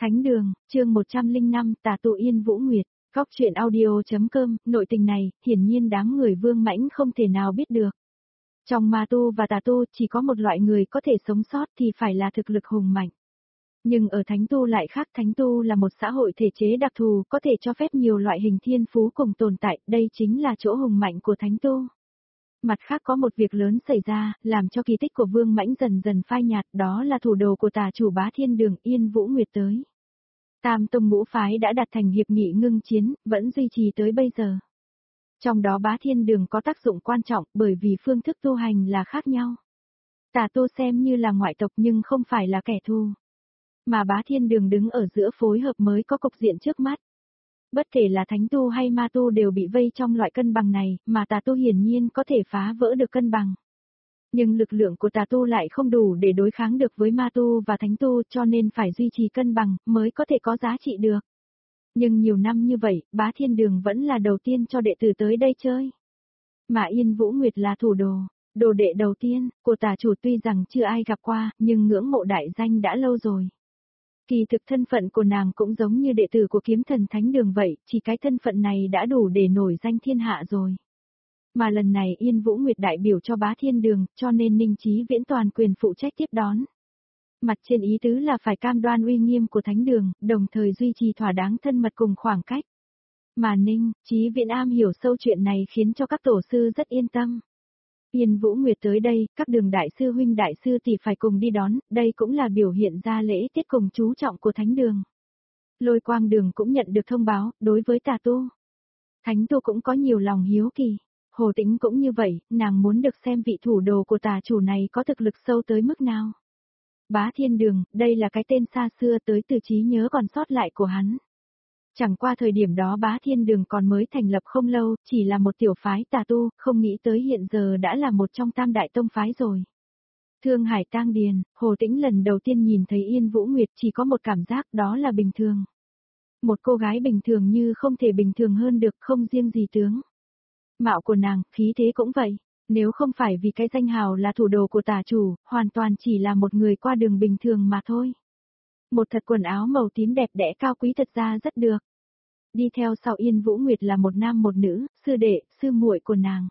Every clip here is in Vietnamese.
Thánh đường, chương 105, tà tu Yên Vũ Nguyệt, góc chuyện audio.com, nội tình này, hiển nhiên đám người Vương Mãnh không thể nào biết được. Trong ma tu và tà tu chỉ có một loại người có thể sống sót thì phải là thực lực hùng mạnh. Nhưng ở thánh tu lại khác, thánh tu là một xã hội thể chế đặc thù có thể cho phép nhiều loại hình thiên phú cùng tồn tại, đây chính là chỗ hùng mạnh của thánh tu. Mặt khác có một việc lớn xảy ra, làm cho kỳ tích của Vương Mãnh dần dần phai nhạt, đó là thủ đồ của tà chủ Bá Thiên Đường Yên Vũ Nguyệt tới. Tam tông ngũ phái đã đạt thành hiệp nghị ngưng chiến, vẫn duy trì tới bây giờ. Trong đó Bá Thiên Đường có tác dụng quan trọng bởi vì phương thức tu hành là khác nhau. Tà tu xem như là ngoại tộc nhưng không phải là kẻ thù. Mà Bá Thiên Đường đứng ở giữa phối hợp mới có cục diện trước mắt. Bất kể là thánh tu hay ma tu đều bị vây trong loại cân bằng này, mà tà tu hiển nhiên có thể phá vỡ được cân bằng. Nhưng lực lượng của tà tu lại không đủ để đối kháng được với ma tu và thánh tu, cho nên phải duy trì cân bằng mới có thể có giá trị được. Nhưng nhiều năm như vậy, Bá Thiên Đường vẫn là đầu tiên cho đệ tử tới đây chơi. Mà Yên Vũ Nguyệt là thủ đồ, đồ đệ đầu tiên của tà chủ, tuy rằng chưa ai gặp qua, nhưng ngưỡng mộ đại danh đã lâu rồi. Kỳ thực thân phận của nàng cũng giống như đệ tử của Kiếm Thần Thánh Đường vậy, chỉ cái thân phận này đã đủ để nổi danh thiên hạ rồi. Mà lần này Yên Vũ Nguyệt đại biểu cho Bá Thiên Đường, cho nên Ninh Chí Viễn toàn quyền phụ trách tiếp đón. Mặt trên ý tứ là phải cam đoan uy nghiêm của Thánh Đường, đồng thời duy trì thỏa đáng thân mật cùng khoảng cách. Mà Ninh Chí Viễn am hiểu sâu chuyện này khiến cho các tổ sư rất yên tâm. Yên Vũ Nguyệt tới đây, các đường đại sư huynh đại sư tỷ phải cùng đi đón, đây cũng là biểu hiện ra lễ tiết cùng chú trọng của Thánh Đường. Lôi Quang Đường cũng nhận được thông báo, đối với tà tu. Thánh tu cũng có nhiều lòng hiếu kỳ. Hồ Tĩnh cũng như vậy, nàng muốn được xem vị thủ đồ của tà chủ này có thực lực sâu tới mức nào. Bá Thiên Đường, đây là cái tên xa xưa tới từ trí nhớ còn sót lại của hắn. Chẳng qua thời điểm đó Bá Thiên Đường còn mới thành lập không lâu, chỉ là một tiểu phái tà tu, không nghĩ tới hiện giờ đã là một trong tam đại tông phái rồi. Thương Hải Tang Điền, Hồ Tĩnh lần đầu tiên nhìn thấy Yên Vũ Nguyệt chỉ có một cảm giác, đó là bình thường. Một cô gái bình thường như không thể bình thường hơn được, không riêng gì tướng mạo của nàng, khí thế cũng vậy. Nếu không phải vì cái danh hào là thủ đồ của tà chủ, hoàn toàn chỉ là một người qua đường bình thường mà thôi. Một thật quần áo màu tím đẹp đẽ cao quý thật ra rất được. Đi theo sau Yên Vũ Nguyệt là một nam một nữ, sư đệ, sư muội của nàng.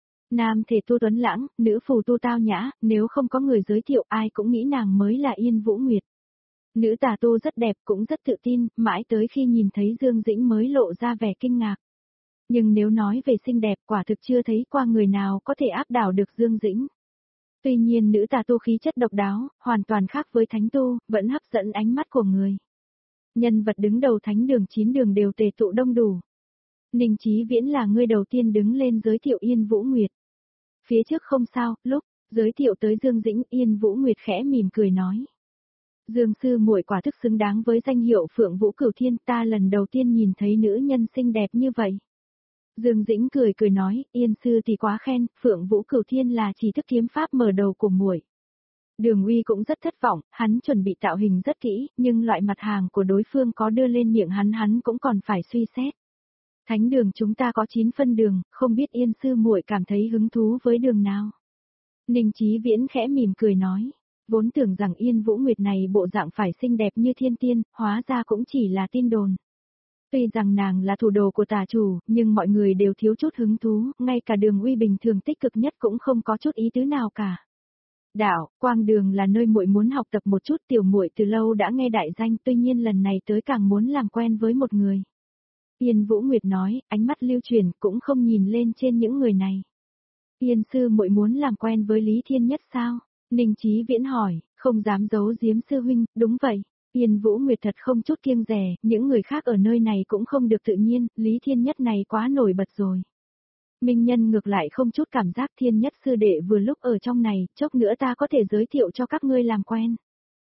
Nam thể tu tuấn lãng, nữ phù tu tao nhã, nếu không có người giới thiệu ai cũng nghĩ nàng mới là Yên Vũ Nguyệt. Nữ tà tu rất đẹp cũng rất tự tin, mãi tới khi nhìn thấy Dương Dĩnh mới lộ ra vẻ kinh ngạc. Nhưng nếu nói về xinh đẹp quả thực chưa thấy qua người nào có thể áp đảo được Dương Dĩnh. Tuy nhiên nữ tà tu khí chất độc đáo, hoàn toàn khác với thánh tu, vẫn hấp dẫn ánh mắt của người. Nhân vật đứng đầu Thánh Đường 9 đường đều tề tụ đông đủ. Ninh Chí Viễn là người đầu tiên đứng lên giới thiệu Yên Vũ Nguyệt. Phía trước không sao, lúc giới thiệu tới Dương Dĩnh, Yên Vũ Nguyệt khẽ mỉm cười nói. Dương sư muội quả thức xứng đáng với danh hiệu Phượng Vũ Cửu Thiên, ta lần đầu tiên nhìn thấy nữ nhân xinh đẹp như vậy. Dương Dĩnh cười cười nói, Yên sư thì quá khen, Phượng Vũ Cửu Thiên là chỉ thức kiếm pháp mở đầu của muội. Đường Uy cũng rất thất vọng, hắn chuẩn bị tạo hình rất kỹ, nhưng loại mặt hàng của đối phương có đưa lên miệng hắn cũng còn phải suy xét. Thánh đường chúng ta có 9 phân đường, không biết Yên sư muội cảm thấy hứng thú với đường nào. Ninh Chí Viễn khẽ mỉm cười nói, vốn tưởng rằng Yên Vũ Nguyệt này bộ dạng phải xinh đẹp như thiên tiên, hóa ra cũng chỉ là tin đồn. Tuy rằng nàng là thủ đồ của tà chủ, nhưng mọi người đều thiếu chút hứng thú, ngay cả Đường Uy bình thường tích cực nhất cũng không có chút ý tứ nào cả. Đạo, Quang Đường là nơi muội muốn học tập một chút, tiểu muội từ lâu đã nghe đại danh, tuy nhiên lần này tới càng muốn làm quen với một người. Yên Vũ Nguyệt nói, ánh mắt lưu chuyển, cũng không nhìn lên trên những người này. Yên sư muội muốn làm quen với Lý Thiên Nhất sao? Ninh Chí Viễn hỏi, không dám giấu giếm sư huynh, đúng vậy. Yên Vũ Nguyệt thật không chút kiêng dè, những người khác ở nơi này cũng không được tự nhiên, Lý Thiên Nhất này quá nổi bật rồi. Minh Nhân ngược lại không chút cảm giác, Thiên Nhất sư đệ vừa lúc ở trong này, chốc nữa ta có thể giới thiệu cho các ngươi làm quen.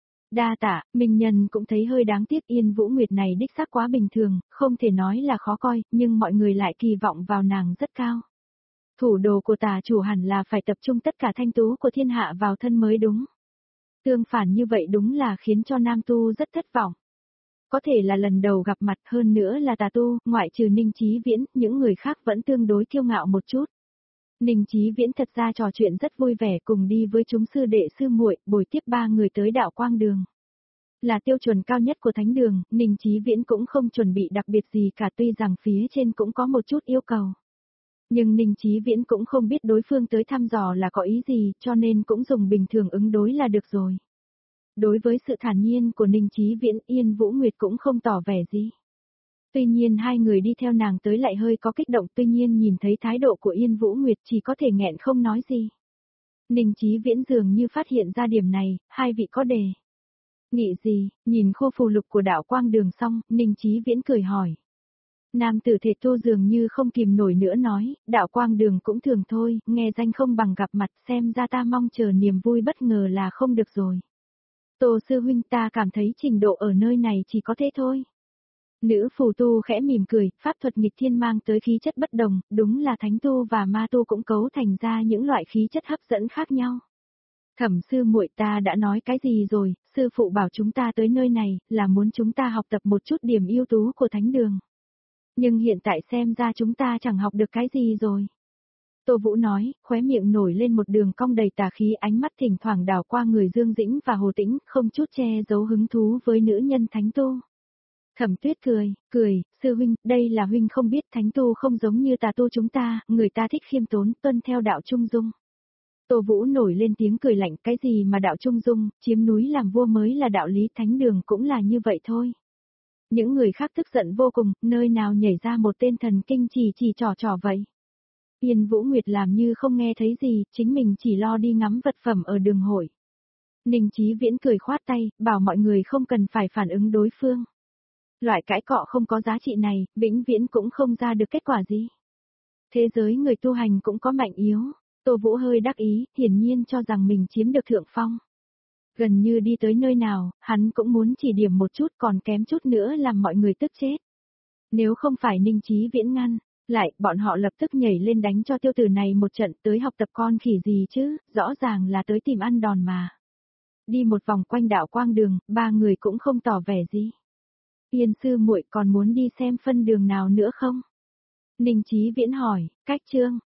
Đa tạ, Minh Nhân cũng thấy hơi đáng tiếc, Yên Vũ Nguyệt này đích xác quá bình thường, không thể nói là khó coi, nhưng mọi người lại kỳ vọng vào nàng rất cao. Thủ đồ của tà chủ hẳn là phải tập trung tất cả thanh tú của thiên hạ vào thân mới đúng. Tương phản như vậy đúng là khiến cho nam tu rất thất vọng. Có thể là lần đầu gặp mặt, hơn nữa là tà tu, ngoại trừ Ninh Chí Viễn, những người khác vẫn tương đối kiêu ngạo một chút. Ninh Chí Viễn thật ra trò chuyện rất vui vẻ, cùng đi với chúng sư đệ sư muội, bồi tiếp 3 người tới đạo Quang Đường. Là tiêu chuẩn cao nhất của thánh đường, Ninh Chí Viễn cũng không chuẩn bị đặc biệt gì cả, tuy rằng phía trên cũng có một chút yêu cầu. Nhưng Ninh Chí Viễn cũng không biết đối phương tới thăm dò là có ý gì, cho nên cũng dùng bình thường ứng đối là được rồi. Đối với sự thản nhiên của Ninh Chí Viễn, Yên Vũ Nguyệt cũng không tỏ vẻ gì. Tuy nhiên hai người đi theo nàng tới lại hơi có kích động, tuy nhiên nhìn thấy thái độ của Yên Vũ Nguyệt chỉ có thể nghẹn không nói gì. Ninh Chí Viễn dường như phát hiện ra điểm này, hai vị có đề nghị gì, nhìn khô phù lục của đạo quang đường xong, Ninh Chí Viễn cười hỏi. Nam tử thể tu dường như không kìm nổi nữa nói, đạo quang đường cũng thường thôi, nghe danh không bằng gặp mặt, xem ra ta mong chờ niềm vui bất ngờ là không được rồi. Tô sư huynh, ta cảm thấy trình độ ở nơi này chỉ có thế thôi. Nữ phù tu khẽ mỉm cười, pháp thuật nghịch thiên mang tới khí chất bất đồng, đúng là thánh tu và ma tu cũng cấu thành ra những loại khí chất hấp dẫn khác nhau. Thẩm sư muội, ta đã nói cái gì rồi, sư phụ bảo chúng ta tới nơi này, là muốn chúng ta học tập một chút điểm ưu tú của thánh đường. Nhưng hiện tại xem ra chúng ta chẳng học được cái gì rồi. Tô Vũ nói, khóe miệng nổi lên một đường cong đầy tà khí, ánh mắt thỉnh thoảng đảo qua người Dương Dĩnh và Hồ Tĩnh, không chút che giấu hứng thú với nữ nhân thánh tu. Thẩm Tuyết cười, sư huynh, đây là huynh không biết, thánh tu không giống như tà tu chúng ta, người ta thích khiêm tốn, tuân theo đạo trung dung. Tô Vũ nổi lên tiếng cười lạnh, cái gì mà đạo trung dung, chiếm núi làm vua mới là đạo lý, thánh đường cũng là như vậy thôi. Những người khác tức giận vô cùng, nơi nào nhảy ra một tên thần kinh chỉ trò vậy. Yên Vũ Nguyệt làm như không nghe thấy gì, chính mình chỉ lo đi ngắm vật phẩm ở đường hội. Ninh Chí Viễn cười khoát tay, bảo mọi người không cần phải phản ứng đối phương. Loại cãi cọ không có giá trị này, vĩnh viễn cũng không ra được kết quả gì. Thế giới người tu hành cũng có mạnh yếu. Tô Vũ hơi đắc ý, hiển nhiên cho rằng mình chiếm được thượng phong. Gần như đi tới nơi nào, hắn cũng muốn chỉ điểm một chút, còn kém chút nữa làm mọi người tức chết. Nếu không phải Ninh Chí Viễn ngăn lại, bọn họ lập tức nhảy lên đánh cho tiêu tử này một trận, tới học tập con khỉ gì chứ, rõ ràng là tới tìm ăn đòn mà. Đi một vòng quanh đạo quang đường, ba người cũng không tỏ vẻ gì. Yên sư muội còn muốn đi xem phân đường nào nữa không? Ninh Chí Viễn hỏi, cách chương